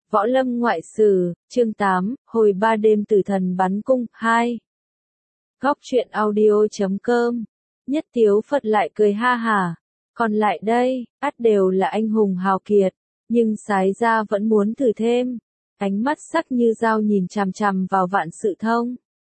Võ Lâm Ngoại Sử, chương 8, hồi 3 đêm tử thần bắn cung, 2. Góc truyện audio.com. Nhất Tiếu Phật lại cười ha hả. Còn lại đây, ắt đều là anh hùng hào kiệt, nhưng Sái Gia vẫn muốn thử thêm. Ánh mắt sắc như dao nhìn chằm chằm vào Vạn Sự Thông.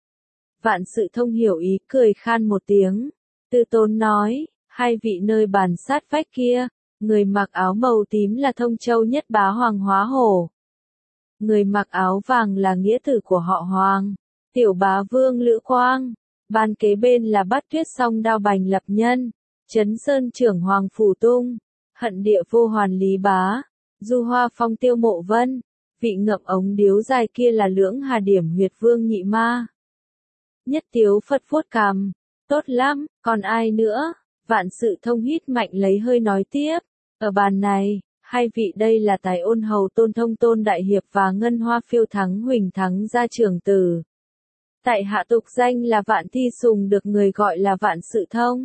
Vạn Sự Thông hiểu ý, cười khan một tiếng. Tư Tốn nói, hai vị nơi bàn sát vách kia, người mặc áo màu tím là Thông Châu Nhất Bá Hoàng Hóa Hổ. Người mặc áo vàng là nghĩa tử của họ Hoàng, Tiểu Bá Vương Lữ Quang. Bàn kế bên là Bát Tuyết Song Đao Bành Lập Nhân, Trấn Sơn Trưởng Hoàng Phủ Tung, Hận Địa Vô Hoàn Lý Bá, Du Hoa Phong Tiêu Mộ Vân. Vị ngậm ống điếu dài kia là Lưỡng Hà Điểm Huyệt Vương Nhị Ma. Nhất Tiếu Phật vuốt cằm, tốt lắm, còn ai nữa? Vạn Sự Thông hít mạnh lấy hơi nói tiếp, ở bàn này, hai vị đây là Tài Ôn Hầu Tôn Thông Tôn Đại Hiệp và Ngân Hoa Phiêu Thắng Huỳnh Thắng gia trưởng tử. Tại hạ tục danh là Vạn Thi Sùng, được người gọi là Vạn Sự Thông.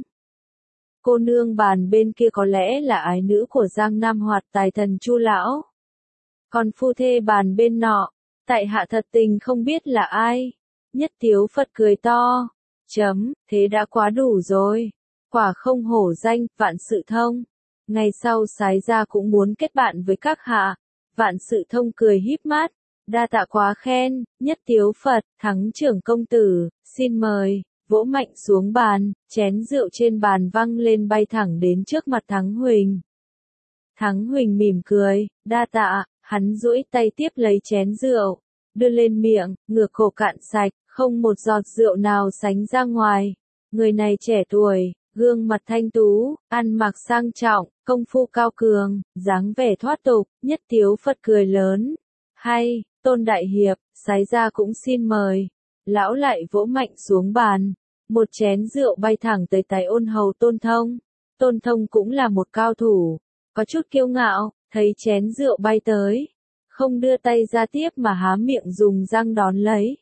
Cô nương bàn bên kia có lẽ là ái nữ của Giang Nam Hoạt Tài Thần Chu Lão. Còn phu thê bàn bên nọ, tại hạ thật tình không biết là ai. Nhất Tiếu Phật cười to. Thế đã quá đủ rồi. Quả không hổ danh, Vạn Sự Thông. Ngày sau Sái Gia cũng muốn kết bạn với các hạ. Vạn Sự Thông cười híp mắt. Đa tạ quá khen, Nhất Tiếu Phật, Thắng trưởng công tử, xin mời. Vỗ mạnh xuống bàn, chén rượu trên bàn văng lên bay thẳng đến trước mặt Thắng Huỳnh. Thắng Huỳnh mỉm cười, đa tạ, hắn duỗi tay tiếp lấy chén rượu, đưa lên miệng, ngửa cổ cạn sạch, không một giọt rượu nào sánh ra ngoài. Người này trẻ tuổi, gương mặt thanh tú, ăn mặc sang trọng, công phu cao cường, dáng vẻ thoát tục. Nhất Tiếu Phật cười lớn. Hay, Tôn Đại Hiệp, Sái Gia cũng xin mời. Lão lại vỗ mạnh xuống bàn. Một chén rượu bay thẳng tới Tài Ôn Hầu Tôn Thông. Tôn Thông cũng là một cao thủ. Có chút kiêu ngạo, thấy chén rượu bay tới. Không đưa tay ra tiếp mà há miệng dùng răng đón lấy.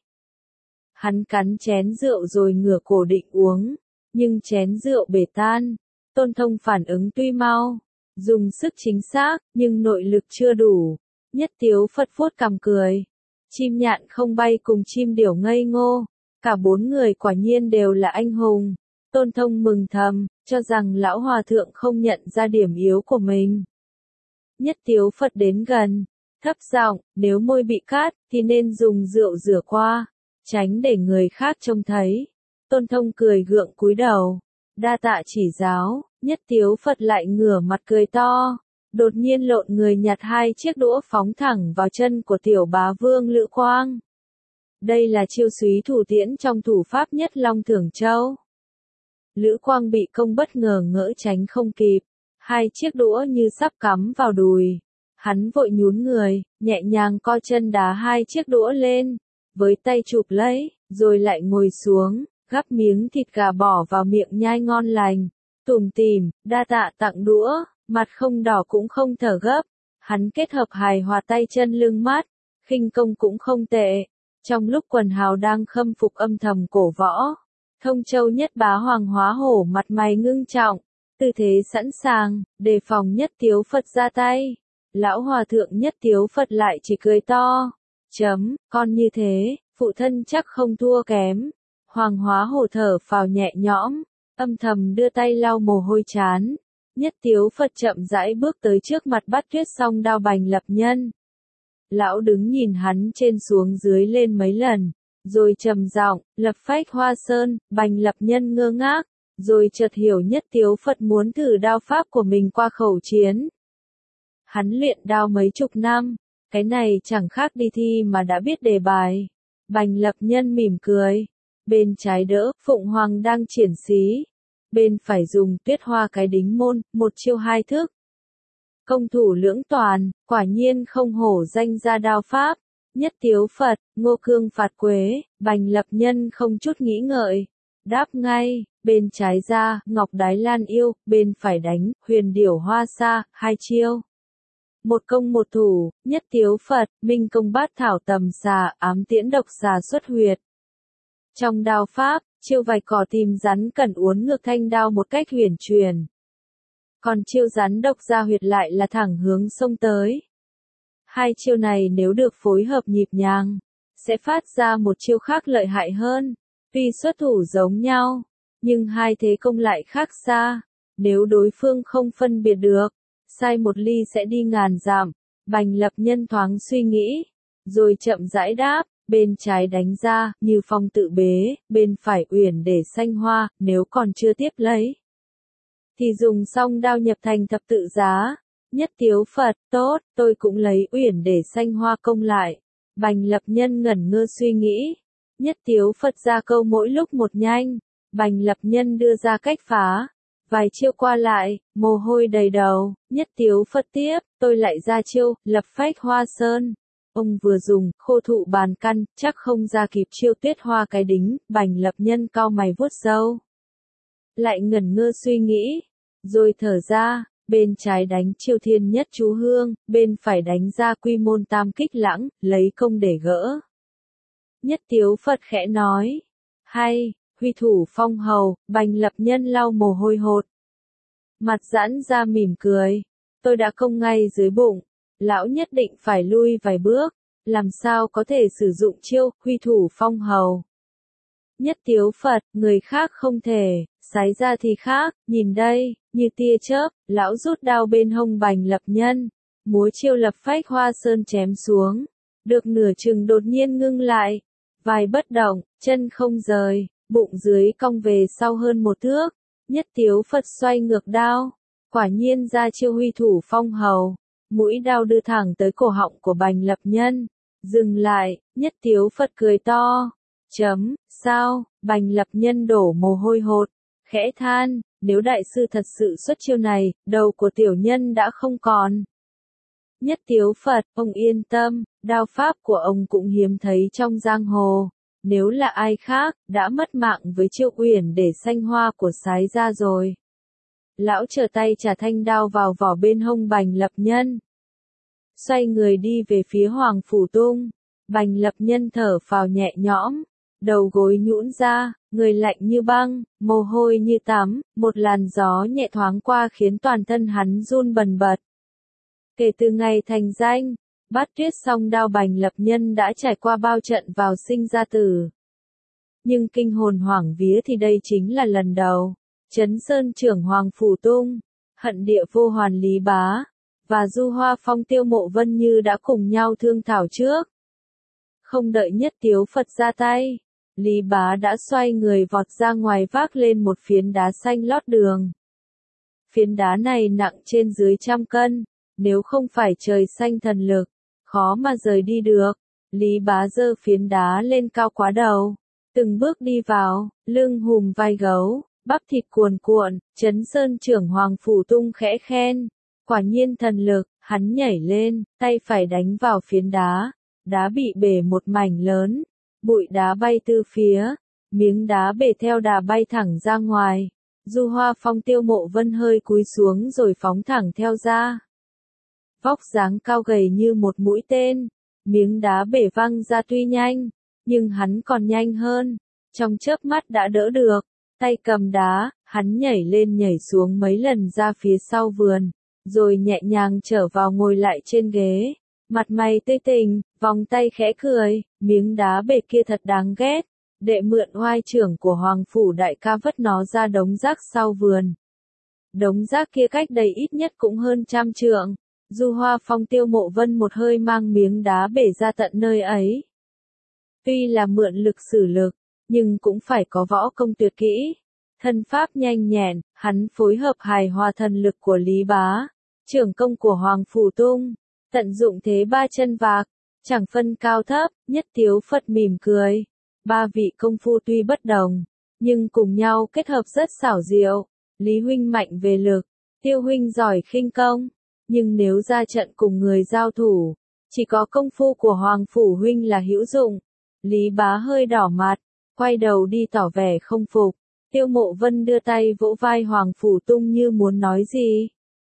Hắn cắn chén rượu rồi ngửa cổ định uống. Nhưng chén rượu bể tan. Tôn Thông phản ứng tuy mau. Dùng sức chính xác, nhưng nội lực chưa đủ. Nhất Tiếu Phật vuốt cằm cười. Chim nhạn không bay cùng chim điểu ngây ngô. Cả bốn người quả nhiên đều là anh hùng. Tôn Thông mừng thầm, cho rằng lão hòa thượng không nhận ra điểm yếu của mình. Nhất Tiếu Phật đến gần, thấp giọng, nếu môi bị cát, thì nên dùng rượu rửa qua, tránh để người khác trông thấy. Tôn Thông cười gượng cúi đầu, đa tạ chỉ giáo. Nhất Tiếu Phật lại ngửa mặt cười to, đột nhiên lộn người nhặt hai chiếc đũa phóng thẳng vào chân của Tiểu Bá Vương Lữ Quang. Đây là chiêu súy thủ tiễn trong thủ pháp Nhất Long Thưởng Châu. Lữ Quang bị công bất ngờ ngỡ tránh không kịp, hai chiếc đũa như sắp cắm vào đùi. Hắn vội nhún người, nhẹ nhàng co chân đá hai chiếc đũa lên, với tay chụp lấy, rồi lại ngồi xuống, gắp miếng thịt gà bỏ vào miệng nhai ngon lành. Tủm tỉm, đa tạ tặng đũa, mặt không đỏ cũng không thở gấp. Hắn kết hợp hài hòa tay chân lưng mát, khinh công cũng không tệ. Trong lúc quần hào đang khâm phục âm thầm cổ võ, Thông Châu Nhất Bá Hoàng Hóa Hổ mặt mày ngưng trọng, tư thế sẵn sàng, đề phòng Nhất Tiếu Phật ra tay. Lão hòa thượng Nhất Tiếu Phật lại chỉ cười to. Con như thế, phụ thân chắc không thua kém. Hoàng Hóa Hổ thở phào nhẹ nhõm, âm thầm đưa tay lau mồ hôi trán. Nhất Tiếu Phật chậm rãi bước tới trước mặt Bát Tuyết Song Đao Bành Lập Nhân. Lão đứng nhìn hắn trên xuống dưới lên mấy lần, rồi trầm giọng, Lập Phách Hoa Sơn. Bành Lập Nhân ngơ ngác, rồi chợt hiểu Nhất Tiếu Phật muốn thử đao pháp của mình qua khẩu chiến. Hắn luyện đao mấy chục năm, cái này chẳng khác đi thi mà đã biết đề bài. Bành Lập Nhân mỉm cười, bên trái đỡ, Phụng Hoàng đang triển xí, bên phải dùng Tuyết Hoa cái đính môn, một chiêu hai thức. Công thủ lưỡng toàn, quả nhiên không hổ danh ra đao pháp. Nhất Tiếu Phật, Ngô Cương phạt quế. Bành Lập Nhân không chút nghĩ ngợi, đáp ngay, bên trái ra, Ngọc Đái Lan Yêu, bên phải đánh, Huyền Điểu Hoa Sa, hai chiêu. Một công một thủ. Nhất Tiếu Phật, Minh Công Bát Thảo Tầm Xà, Ám Tiễn Độc Xà xuất huyệt. Trong đao pháp, chiêu vạch cỏ tìm rắn cần uốn ngược thanh đao một cách huyền truyền. Còn chiêu rắn độc ra huyệt lại là thẳng hướng xông tới. Hai chiêu này nếu được phối hợp nhịp nhàng, sẽ phát ra một chiêu khác lợi hại hơn. Tuy xuất thủ giống nhau, nhưng hai thế công lại khác xa. Nếu đối phương không phân biệt được, sai một ly sẽ đi ngàn dặm. Bành Lập Nhân thoáng suy nghĩ, rồi chậm rãi đáp, bên trái đánh ra, Như Phong tự bế, bên phải Uyển để xanh hoa, nếu còn chưa tiếp lấy, thì dùng song đao nhập thành thập tự giá. Nhất Tiếu Phật, tốt, tôi cũng lấy Uyển để xanh hoa công lại. Bành Lập Nhân ngẩn ngơ suy nghĩ. Nhất Tiếu Phật ra câu mỗi lúc một nhanh. Bành Lập Nhân đưa ra cách phá. Vài chiêu qua lại, mồ hôi đầy đầu. Nhất Tiếu Phật tiếp, tôi lại ra chiêu, lập phách hoa sơn. Ông vừa dùng, khô thụ bàn căn, chắc không ra kịp chiêu tuyết hoa cái đính. Bành Lập Nhân cau mày vuốt râu. Lại ngẩn ngơ suy nghĩ. Rồi thở ra. Bên trái đánh chiêu thiên nhất chú hương, bên phải đánh ra quy môn tam kích lãng, lấy công để gỡ. Nhất Tiếu Phật khẽ nói. Hay, huy thủ phong hầu, Bành Lập Nhân lau mồ hôi hột. Mặt giãn ra mỉm cười. Tôi đã công ngay dưới bụng. Lão nhất định phải lui vài bước. Làm sao có thể sử dụng chiêu, huy thủ phong hầu. Nhất Tiếu Phật, người khác không thể, sái ra thì khác, nhìn đây, như tia chớp, lão rút đao bên hông Bành Lập Nhân, múa chiêu lập phách hoa sơn chém xuống, được nửa chừng đột nhiên ngưng lại, vai bất động, chân không rời, bụng dưới cong về sau hơn một thước, Nhất Tiếu Phật xoay ngược đao, quả nhiên ra chiêu huy thủ phong hầu, mũi đao đưa thẳng tới cổ họng của Bành Lập Nhân, dừng lại, Nhất Tiếu Phật cười to. Sao, Bành Lập Nhân đổ mồ hôi hột, khẽ than, nếu đại sư thật sự xuất chiêu này, đầu của tiểu nhân đã không còn. Nhất Tiếu Phật, ông yên tâm, đao pháp của ông cũng hiếm thấy trong giang hồ, nếu là ai khác, đã mất mạng với chiêu Uyển để xanh hoa của sái ra rồi. Lão trở tay trả thanh đao vào vỏ bên hông Bành Lập Nhân. Xoay người đi về phía Hoàng Phủ Tung, Bành Lập Nhân thở phào nhẹ nhõm. Đầu gối nhũn ra, người lạnh như băng, mồ hôi như tắm, một làn gió nhẹ thoáng qua khiến toàn thân hắn run bần bật. Kể từ ngày thành danh, Bát Tuyết song đao Bành Lập Nhân đã trải qua bao trận vào sinh ra tử. Nhưng kinh hồn hoảng vía thì đây chính là lần đầu. Trấn Sơn trưởng Hoàng Phủ Tung, Hận Địa Vô Hoàn Lý Bá, và Du Hoa Phong Tiêu Mộ Vân Như đã cùng nhau thương thảo trước. Không đợi Nhất Tiếu Phật ra tay, Lý Bá đã xoay người vọt ra ngoài vác lên một phiến đá xanh lót đường. Phiến đá này nặng trên dưới 100 cân, nếu không phải trời xanh thần lực, khó mà rời đi được. Lý Bá giơ phiến đá lên cao quá đầu, từng bước đi vào, lưng hùm vai gấu, bắp thịt cuồn cuộn, Trấn Sơn trưởng Hoàng Phủ Tung khẽ khen. Quả nhiên thần lực, hắn nhảy lên, tay phải đánh vào phiến đá, đá bị bể một mảnh lớn. Bụi đá bay từ phía, miếng đá bể theo đà bay thẳng ra ngoài. Du Hoa Phong Tiêu Mộ Vân hơi cúi xuống rồi phóng thẳng theo ra. Vóc dáng cao gầy như một mũi tên, miếng đá bể văng ra tuy nhanh, nhưng hắn còn nhanh hơn. Trong chớp mắt đã đỡ được, tay cầm đá, hắn nhảy lên nhảy xuống mấy lần ra phía sau vườn, rồi nhẹ nhàng trở vào ngồi lại trên ghế. Mặt mày tươi tỉnh, vòng tay khẽ cười, miếng đá bể kia thật đáng ghét. Đệ mượn oai trưởng của Hoàng Phủ đại ca vất nó ra đống rác sau vườn. Đống rác kia cách đây ít nhất cũng hơn 100 trượng. Du Hoa Phong Tiêu Mộ Vân một hơi mang miếng đá bể ra tận nơi ấy. Tuy là mượn lực sử lực, nhưng cũng phải có võ công tuyệt kỹ. Thân pháp nhanh nhẹn, hắn phối hợp hài hòa thần lực của Lý Bá, trưởng công của Hoàng Phủ Tung. Tận dụng thế ba chân vạc, chẳng phân cao thấp, Nhất Tiếu Phật mỉm cười. Ba vị công phu tuy bất đồng, nhưng cùng nhau kết hợp rất xảo diệu. Lý huynh mạnh về lực, Tiêu huynh giỏi khinh công, nhưng nếu ra trận cùng người giao thủ, chỉ có công phu của Hoàng Phủ huynh là hữu dụng. Lý Bá hơi đỏ mặt, quay đầu đi tỏ vẻ không phục. Tiêu Mộ Vân đưa tay vỗ vai Hoàng Phủ Tung như muốn nói gì.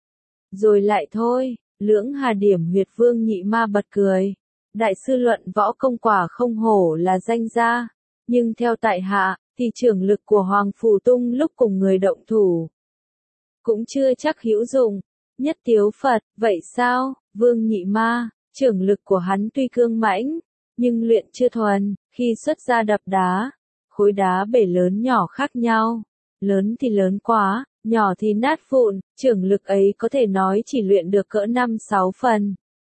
Rồi lại thôi. Lưỡng Hà Điểm Huyệt Vương Nhị Ma bật cười. Đại sư luận võ công quả không hổ là danh gia, nhưng theo tại hạ, thì trưởng lực của Hoàng Phủ Tung lúc cùng người động thủ cũng chưa chắc hữu dụng. Nhất Tiếu Phật, vậy sao? Vương Nhị Ma, Trưởng lực của hắn tuy cương mãnh, nhưng luyện chưa thuần, khi xuất ra đập đá, khối đá bể lớn nhỏ khác nhau, lớn thì lớn quá, nhỏ thì nát vụn, trưởng lực ấy có thể nói chỉ luyện được cỡ 5-6 phần.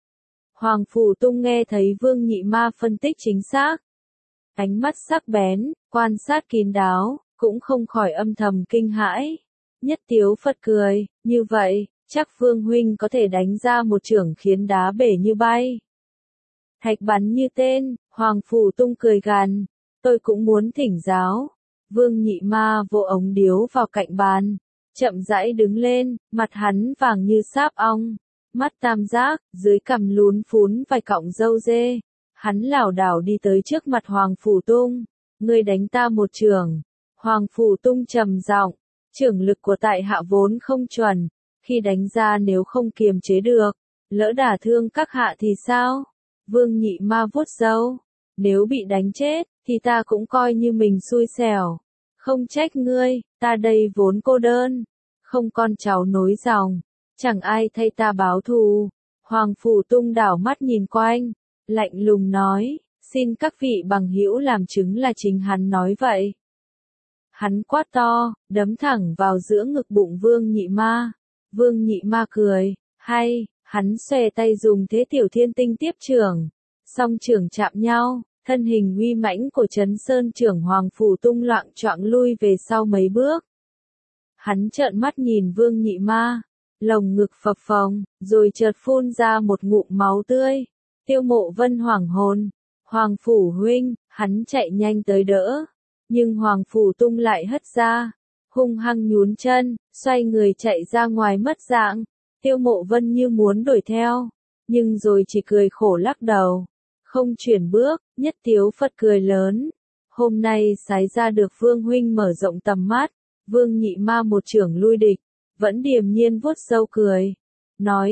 Hoàng Phủ Tung nghe thấy Vương Nhị Ma phân tích chính xác, ánh mắt sắc bén, quan sát kín đáo, cũng không khỏi âm thầm kinh hãi. Nhất Tiếu Phật cười, như vậy, chắc Vương huynh có thể đánh ra một chưởng khiến đá bể như bay. Thạch bắn như tên, Hoàng Phủ Tung cười gằn, tôi cũng muốn thỉnh giáo. Vương Nhị Ma vỗ ống điếu vào cạnh bàn, chậm rãi đứng lên, mặt hắn vàng như sáp ong, mắt tam giác, dưới cằm lún phún vài cọng râu dê. Hắn lảo đảo đi tới trước mặt Hoàng Phủ Tung, ngươi đánh ta một chưởng. Hoàng Phủ Tung trầm giọng, chưởng lực của tại hạ vốn không chuẩn, khi đánh ra nếu không kiềm chế được, lỡ đả thương các hạ thì sao? Vương Nhị Ma vuốt râu, nếu bị đánh chết, thì ta cũng coi như mình xui xẻo. Không trách ngươi, ta đây vốn cô đơn, không con cháu nối dòng, chẳng ai thay ta báo thù. Hoàng Phủ Tung đảo mắt nhìn quanh, lạnh lùng nói, xin các vị bằng hữu làm chứng là chính hắn nói vậy. Hắn quát to, đấm thẳng vào giữa ngực bụng Vương Nhị Ma. Vương Nhị Ma cười, hay, hắn xòe tay dùng thế tiểu thiên tinh tiếp chưởng, song chưởng chạm nhau, thân hình uy mãnh của Trấn Sơn trưởng Hoàng Phủ Tung loạng choạng lui về sau mấy bước. Hắn trợn mắt nhìn Vương Nhị Ma, lồng ngực phập phồng, rồi chợt phun ra một ngụm máu tươi. Tiêu Mộ Vân hoảng hồn, Hoàng Phủ huynh, hắn chạy nhanh tới đỡ, nhưng Hoàng Phủ Tung lại hất ra, hung hăng nhún chân, xoay người chạy ra ngoài mất dạng. Tiêu Mộ Vân như muốn đuổi theo, nhưng rồi chỉ cười khổ lắc đầu, không chuyển bước. Nhất Tiếu Phật cười lớn, hôm nay sái ra được Vương huynh mở rộng tầm mắt. Vương Nhị Ma một chưởng lui địch, vẫn điềm nhiên vuốt râu cười, nói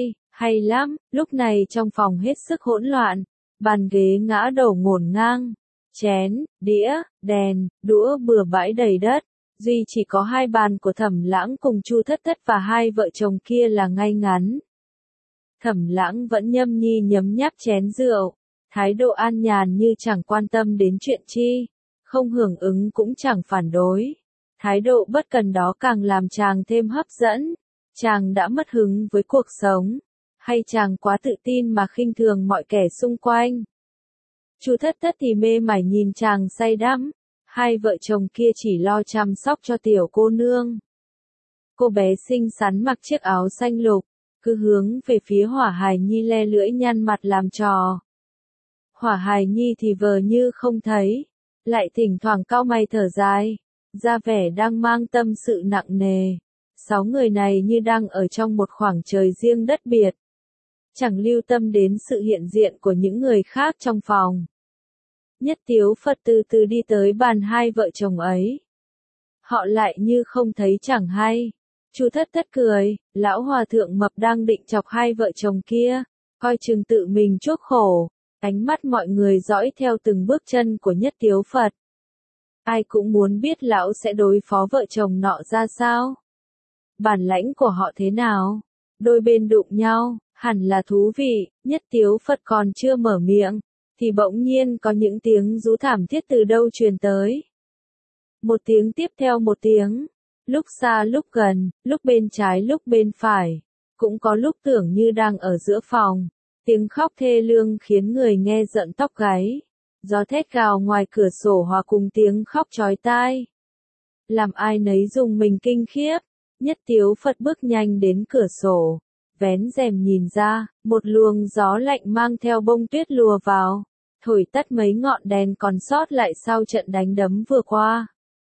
hay lắm. Lúc này trong phòng hết sức hỗn loạn, bàn ghế ngã đổ ngổn ngang, chén, đĩa, đèn, đũa bừa bãi đầy đất, duy chỉ có hai bàn của Thẩm Lãng cùng Chu Thất Thất và hai vợ chồng kia là ngay ngắn. Thẩm Lãng vẫn nhâm nhi nhấm nháp chén rượu, thái độ an nhàn như chẳng quan tâm đến chuyện chi, không hưởng ứng cũng chẳng phản đối. Thái độ bất cần đó càng làm chàng thêm hấp dẫn. Chàng đã mất hứng với cuộc sống, hay chàng quá tự tin mà khinh thường mọi kẻ xung quanh? Chu Thất Thất thì mê mải nhìn chàng say đắm, hai vợ chồng kia chỉ lo chăm sóc cho tiểu cô nương. Cô bé xinh xắn mặc chiếc áo xanh lục, cứ hướng về phía Hỏa Hài Nhi le lưỡi nhăn mặt làm trò. Hỏa Hài Nhi thì vờ như không thấy, lại thỉnh thoảng cau mày thở dài, ra vẻ đang mang tâm sự nặng nề. 6 người này như đang ở trong một khoảng trời riêng đất biệt, chẳng lưu tâm đến sự hiện diện của những người khác trong phòng. Nhất Tiếu Phật từ từ đi tới bàn hai vợ chồng ấy. Họ lại như không thấy chẳng hay. Chu Thất Thất cười, lão hòa thượng mập đang định chọc hai vợ chồng kia, coi chừng tự mình chuốc khổ. Ánh mắt mọi người dõi theo từng bước chân của Nhất Tiếu Phật. Ai cũng muốn biết lão sẽ đối phó vợ chồng nọ ra sao. Bản lãnh của họ thế nào? Đôi bên đụng nhau, hẳn là thú vị. Nhất Tiếu Phật còn chưa mở miệng, thì bỗng nhiên có những tiếng rú thảm thiết từ đâu truyền tới. Một tiếng tiếp theo một tiếng, lúc xa lúc gần, lúc bên trái lúc bên phải, cũng có lúc tưởng như đang ở giữa phòng. Tiếng khóc thê lương khiến người nghe giận tóc gáy. Gió thét gào ngoài cửa sổ hòa cùng tiếng khóc chói tai, làm ai nấy rùng mình kinh khiếp. Nhất Tiếu Phật bước nhanh đến cửa sổ, vén rèm nhìn ra, một luồng gió lạnh mang theo bông tuyết lùa vào, thổi tắt mấy ngọn đèn còn sót lại sau trận đánh đấm vừa qua.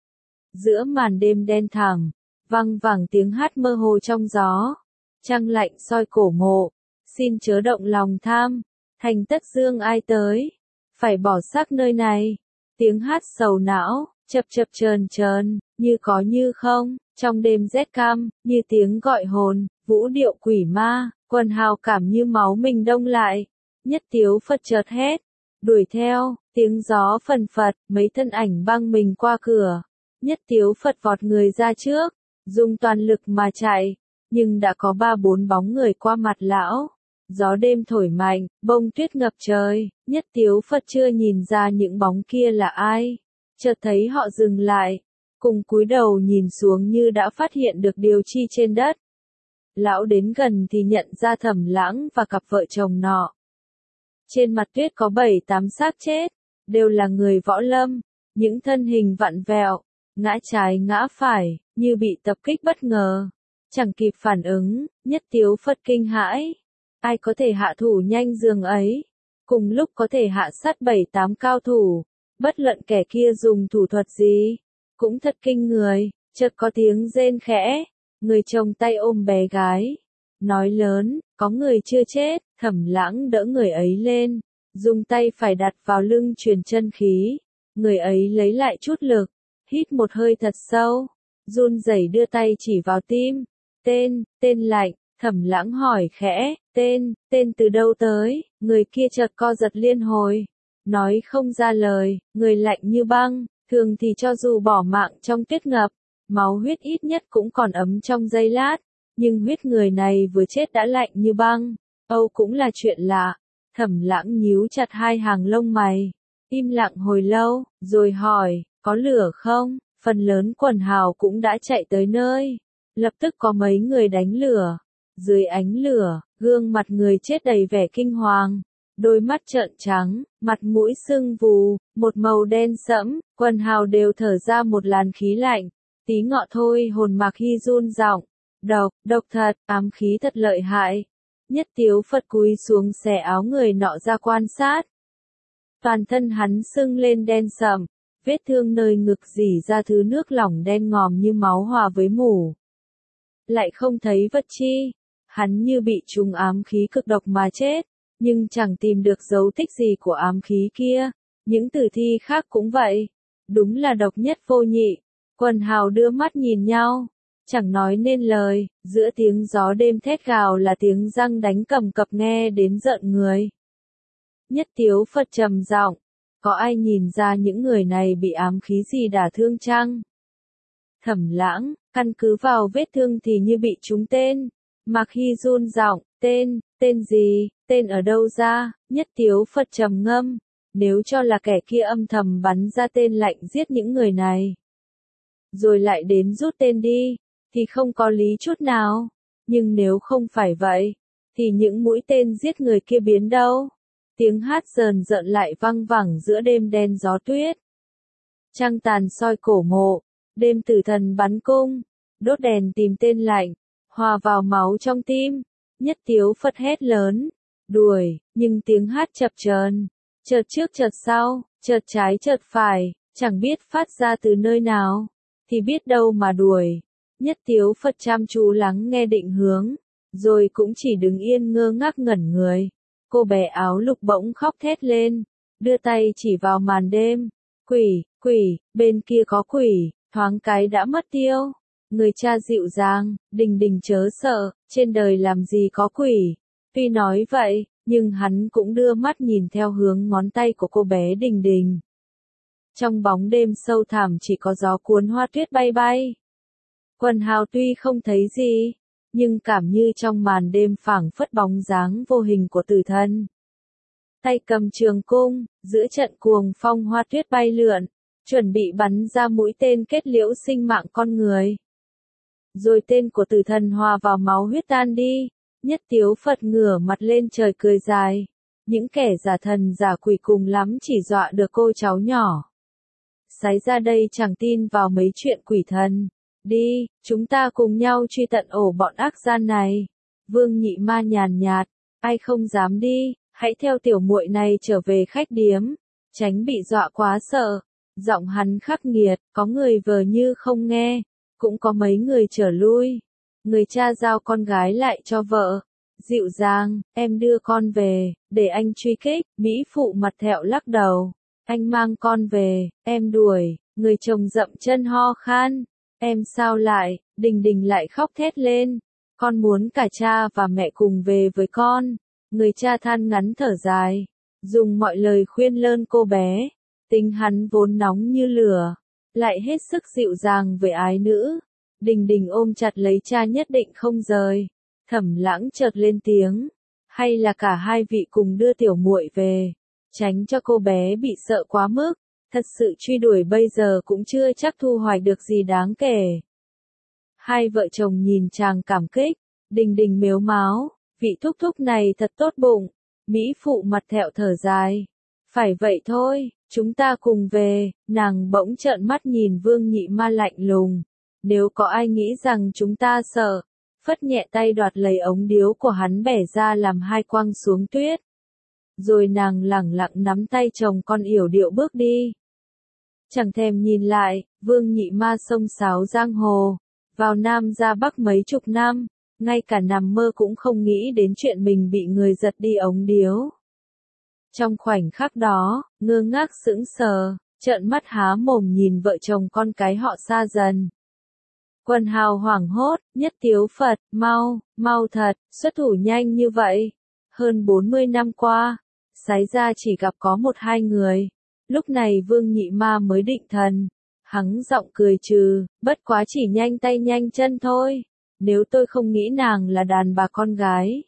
Giữa màn đêm đen thẳm, văng vẳng tiếng hát mơ hồ trong gió. Trăng lạnh soi cổ mộ, xin chớ động lòng tham, thành tất dương ai tới, phải bỏ xác nơi này. Tiếng hát sầu não, chập chập chờn chờn, như có như không, trong đêm rét căm, như tiếng gọi hồn, vũ điệu quỷ ma, quần hào cảm như máu mình đông lại. Nhất Tiếu Phật chợt hét, đuổi theo, tiếng gió phần phật, mấy thân ảnh băng mình qua cửa. Nhất Tiếu Phật vọt người ra trước, dùng toàn lực mà chạy, nhưng đã có 3-4 bóng người qua mặt lão. Gió đêm thổi mạnh, bông tuyết ngập trời, Nhất Tiếu Phật chưa nhìn ra những bóng kia là ai. Chợt thấy họ dừng lại, cùng cúi đầu nhìn xuống như đã phát hiện được điều chi trên đất. Lão đến gần thì nhận ra Thẩm Lãng và cặp vợ chồng nọ. Trên mặt tuyết có 7-8 xác chết, đều là người võ lâm, những thân hình vặn vẹo, ngã trái ngã phải, như bị tập kích bất ngờ. Chẳng kịp phản ứng, Nhất Tiếu Phật kinh hãi. Ai có thể hạ thủ nhanh dường ấy? Cùng lúc có thể hạ sát 7-8 cao thủ, bất luận kẻ kia dùng thủ thuật gì, cũng thật kinh người. Chợt có tiếng rên khẽ, người chồng tay ôm bé gái, nói lớn, có người chưa chết. Thẩm Lãng đỡ người ấy lên, dùng tay phải đặt vào lưng truyền chân khí. Người ấy lấy lại chút lực, hít một hơi thật sâu, run rẩy đưa tay chỉ vào tim. Tên Lạnh. Thẩm Lãng hỏi khẽ, tên từ đâu tới? Người kia chợt co giật liên hồi, nói không ra lời. Người lạnh như băng, thường thì cho dù bỏ mạng trong tuyết ngập, máu huyết ít nhất cũng còn ấm trong giây lát, nhưng huyết người này vừa chết đã lạnh như băng. Âu cũng là chuyện lạ. Thẩm Lãng nhíu chặt hai hàng lông mày, im lặng hồi lâu, rồi hỏi, có lửa không? Phần lớn quần hào cũng đã chạy tới nơi, lập tức có mấy người đánh lửa. Dưới ánh lửa, gương mặt người chết đầy vẻ kinh hoàng, đôi mắt trợn trắng, mặt mũi sưng vù, một màu đen sẫm, quần hào đều thở ra một làn khí lạnh. Tí ngọ thôi hồn Mạc Hy run giọng, độc thật, ám khí thật lợi hại. Nhất Tiếu Phật cúi xuống xẻ áo người nọ ra quan sát. Toàn thân hắn sưng lên đen sậm, vết thương nơi ngực rỉ ra thứ nước lỏng đen ngòm như máu hòa với mủ. Lại không thấy vật chi, hắn như bị trúng ám khí cực độc mà chết, nhưng chẳng tìm được dấu tích gì của ám khí kia. Những tử thi khác cũng vậy, đúng là độc nhất vô nhị. Quần hào đưa mắt nhìn nhau, chẳng nói nên lời, giữa tiếng gió đêm thét gào là tiếng răng đánh cầm cập nghe đến rợn người. Nhất Tiếu Phật trầm giọng, có ai nhìn ra những người này bị ám khí gì đả thương chăng? Thẩm Lãng, căn cứ vào vết thương thì như bị trúng tên. Mạc Hy run giọng, tên gì, tên ở đâu ra? Nhất Tiếu Phật trầm ngâm, nếu cho là kẻ kia âm thầm bắn ra tên Lạnh giết những người này, rồi lại đến rút tên đi, thì không có lý chút nào. Nhưng nếu không phải vậy, thì những mũi tên giết người kia biến đâu? Tiếng hát rờn rợn lại văng vẳng giữa đêm đen gió tuyết. Trăng tàn soi cổ mộ, đêm tử thần bắn cung, đốt đèn tìm tên Lạnh, hòa vào máu trong tim. Nhất Tiếu Phật hét lớn, đuổi, nhưng tiếng hát chập chờn, chợt trước chợt sau, chợt trái chợt phải, chẳng biết phát ra từ nơi nào, thì biết đâu mà đuổi. Nhất Tiếu Phật chăm chú lắng nghe định hướng, rồi cũng chỉ đứng yên ngơ ngác ngẩn người. Cô bé áo lục bỗng khóc thét lên, đưa tay chỉ vào màn đêm. Quỷ, bên kia có quỷ, thoáng cái đã mất tiêu. Người cha dịu dàng, Đình chớ sợ, trên đời làm gì có quỷ. Tuy nói vậy, nhưng hắn cũng đưa mắt nhìn theo hướng ngón tay của cô bé Đình. Trong bóng đêm sâu thẳm chỉ có gió cuốn hoa tuyết bay bay. Quần hào tuy không thấy gì, nhưng cảm như trong màn đêm phảng phất bóng dáng vô hình của tử thần. Tay cầm trường cung, giữa trận cuồng phong hoa tuyết bay lượn, chuẩn bị bắn ra mũi tên kết liễu sinh mạng con người. Rồi tên của tử thần hòa vào máu huyết tan đi. Nhất Tiếu Phật ngửa mặt lên trời cười dài. Những kẻ giả thần giả quỷ cùng lắm chỉ dọa được cô cháu nhỏ. Sái ra đây chẳng tin vào mấy chuyện quỷ thần. Đi, chúng ta cùng nhau truy tận ổ bọn ác gian này. Vương Nhị Ma nhàn nhạt, ai không dám đi, hãy theo tiểu muội này trở về khách điếm, tránh bị dọa quá sợ. Giọng hắn khắc nghiệt, có người vờ như không nghe, cũng có mấy người trở lui. Người cha giao con gái lại cho vợ, dịu dàng, em đưa con về, để anh truy kích. Mỹ phụ mặt thẹo lắc đầu, anh mang con về, em đuổi. Người chồng dậm chân ho khan, em sao lại? Đình lại khóc thét lên, con muốn cả cha và mẹ cùng về với con. Người cha than ngắn thở dài, dùng mọi lời khuyên lơn cô bé. Tính hắn vốn nóng như lửa, lại hết sức dịu dàng với ái nữ. Đình ôm chặt lấy cha nhất định không rời. Thẩm Lãng chợt lên tiếng, Hay là cả hai vị cùng đưa tiểu muội về, tránh cho cô bé bị sợ quá mức, thật sự truy đuổi bây giờ cũng chưa chắc thu hoạch được gì đáng kể. Hai vợ chồng nhìn chàng cảm kích, Đình Đình mếu máo, vị thúc thúc này thật tốt bụng, Mỹ phụ mặt thẹo thở dài. Phải vậy thôi, chúng ta cùng về, nàng bỗng trợn mắt nhìn Vương Nhị Ma lạnh lùng. Nếu có ai nghĩ rằng chúng ta sợ, phất nhẹ tay đoạt lấy ống điếu của hắn bẻ ra làm hai quăng xuống tuyết. Rồi nàng lẳng lặng nắm tay chồng con yểu điệu bước đi. Chẳng thèm nhìn lại, Vương Nhị Ma xông xáo giang hồ, vào Nam ra Bắc mấy chục năm, ngay cả nằm mơ cũng không nghĩ đến chuyện mình bị người giật đi ống điếu. Trong khoảnh khắc đó, ngơ ngác sững sờ, trợn mắt há mồm nhìn vợ chồng con cái họ xa dần. Quần hào hoảng hốt, Nhất Tiếu Phật, mau thật, xuất thủ nhanh như vậy. Hơn 40 năm qua, Sái ra chỉ gặp có một hai người. Lúc này Vương Nhị Ma mới định thần. Hắn giọng cười trừ, bất quá chỉ nhanh tay nhanh chân thôi. Nếu tôi không nghĩ nàng là đàn bà con gái.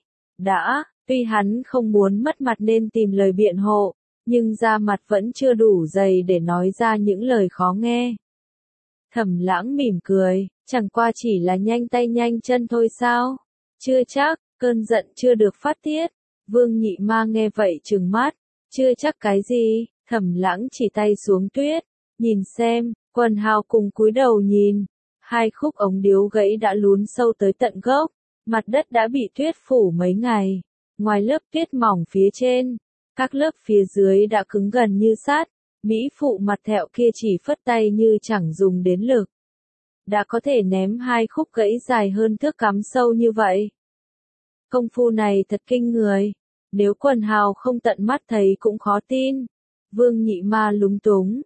Tuy hắn không muốn mất mặt nên tìm lời biện hộ, nhưng da mặt vẫn chưa đủ dày để nói ra những lời khó nghe. Thẩm Lãng mỉm cười, chẳng qua chỉ là nhanh tay nhanh chân thôi sao? Chưa chắc, cơn giận chưa được phát tiết. Vương Nhị Ma nghe vậy trừng mắt, chưa chắc cái gì, Thẩm Lãng chỉ tay xuống tuyết, nhìn xem, quần hào cùng cúi đầu nhìn. Hai khúc ống điếu gãy đã lún sâu tới tận gốc, mặt đất đã bị tuyết phủ mấy ngày. Ngoài lớp tuyết mỏng phía trên, các lớp phía dưới đã cứng gần như sắt. Mỹ phụ mặt thẹo kia chỉ phất tay như chẳng dùng đến lực. Đã có thể ném hai khúc gãy dài hơn thước cắm sâu như vậy. Công phu này thật kinh người. Nếu quần hào không tận mắt thấy cũng khó tin. Vương Nhị Ma lúng túng.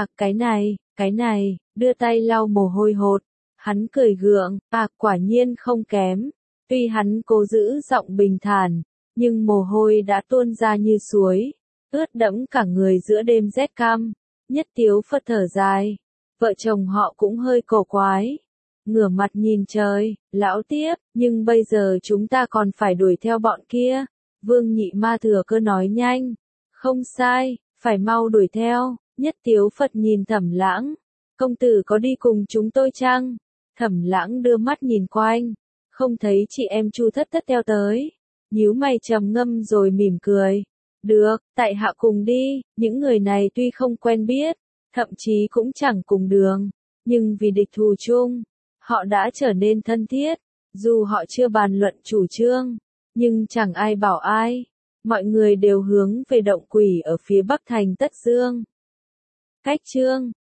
Cái này, đưa tay lau mồ hôi hột. Hắn cười gượng, quả nhiên không kém. Tuy hắn cố giữ giọng bình thản, nhưng mồ hôi đã tuôn ra như suối, ướt đẫm cả người giữa đêm rét căm. Nhất Tiếu Phật thở dài, vợ chồng họ cũng hơi cổ quái. Ngửa mặt nhìn trời, lão tiếp, nhưng bây giờ chúng ta còn phải đuổi theo bọn kia. Vương Nhị Ma thừa cơ nói nhanh, không sai, phải mau đuổi theo. Nhất Tiếu Phật nhìn Thẩm Lãng, công tử có đi cùng chúng tôi chăng? Thẩm Lãng đưa mắt nhìn quanh, không thấy chị em Chu Thất Thất theo tới. Nhíu mày trầm ngâm rồi mỉm cười. Được, tại hạ cùng đi, những người này tuy không quen biết, thậm chí cũng chẳng cùng đường, nhưng vì địch thù chung, họ đã trở nên thân thiết, dù họ chưa bàn luận chủ trương, nhưng chẳng ai bảo ai, mọi người đều hướng về động quỷ ở phía bắc thành Tất Dương. Cách chương